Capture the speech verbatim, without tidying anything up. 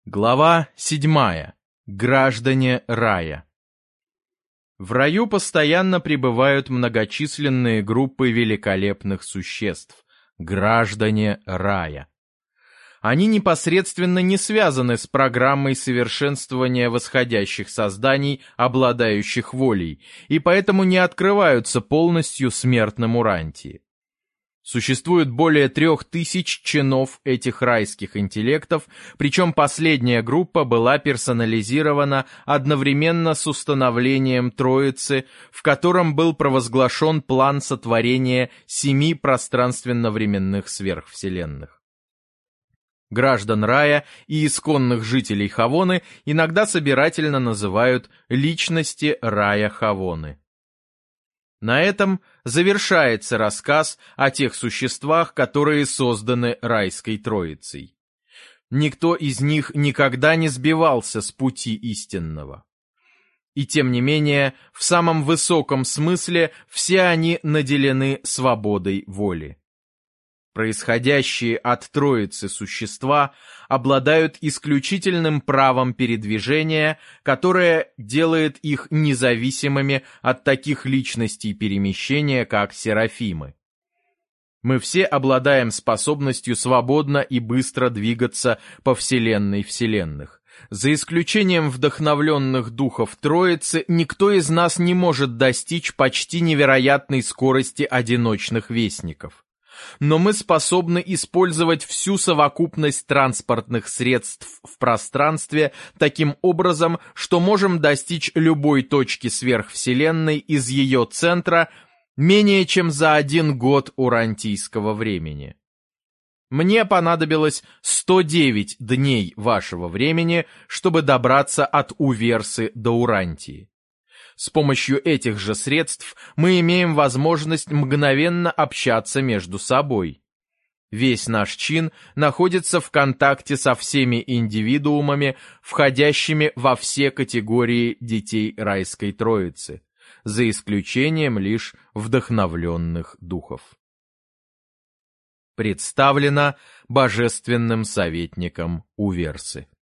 Глава седьмая. Граждане рая. В раю постоянно пребывают многочисленные группы великолепных существ, граждане рая. Они непосредственно не связаны с программой совершенствования восходящих созданий, обладающих волей, и поэтому не открываются полностью смертному Рантии. Существует более трех тысяч чинов этих райских интеллектов, причем последняя группа была персонализирована одновременно с установлением Троицы, в котором был провозглашен план сотворения семи пространственно-временных сверхвселенных. Граждан рая и исконных жителей Хавоны иногда собирательно называют личности рая Хавоны. На этом завершается рассказ о тех существах, которые созданы райской троицей. Никто из них никогда не сбивался с пути истинного. И тем не менее, в самом высоком смысле все они наделены свободой воли. Происходящие от Троицы существа обладают исключительным правом передвижения, которое делает их независимыми от таких личностей перемещения, как серафимы. Мы все обладаем способностью свободно и быстро двигаться по вселенной вселенных. За исключением вдохновленных духов Троицы, никто из нас не может достичь почти невероятной скорости одиночных вестников. Но мы способны использовать всю совокупность транспортных средств в пространстве таким образом, что можем достичь любой точки сверхвселенной из ее центра менее чем за один год урантийского времени. Мне понадобилось сто девять дней вашего времени, чтобы добраться от Уверсы до Урантии. С помощью этих же средств мы имеем возможность мгновенно общаться между собой. Весь наш чин находится в контакте со всеми индивидуумами, входящими во все категории детей райской троицы, за исключением лишь вдохновленных духов. Представлено божественным советником Уверсы.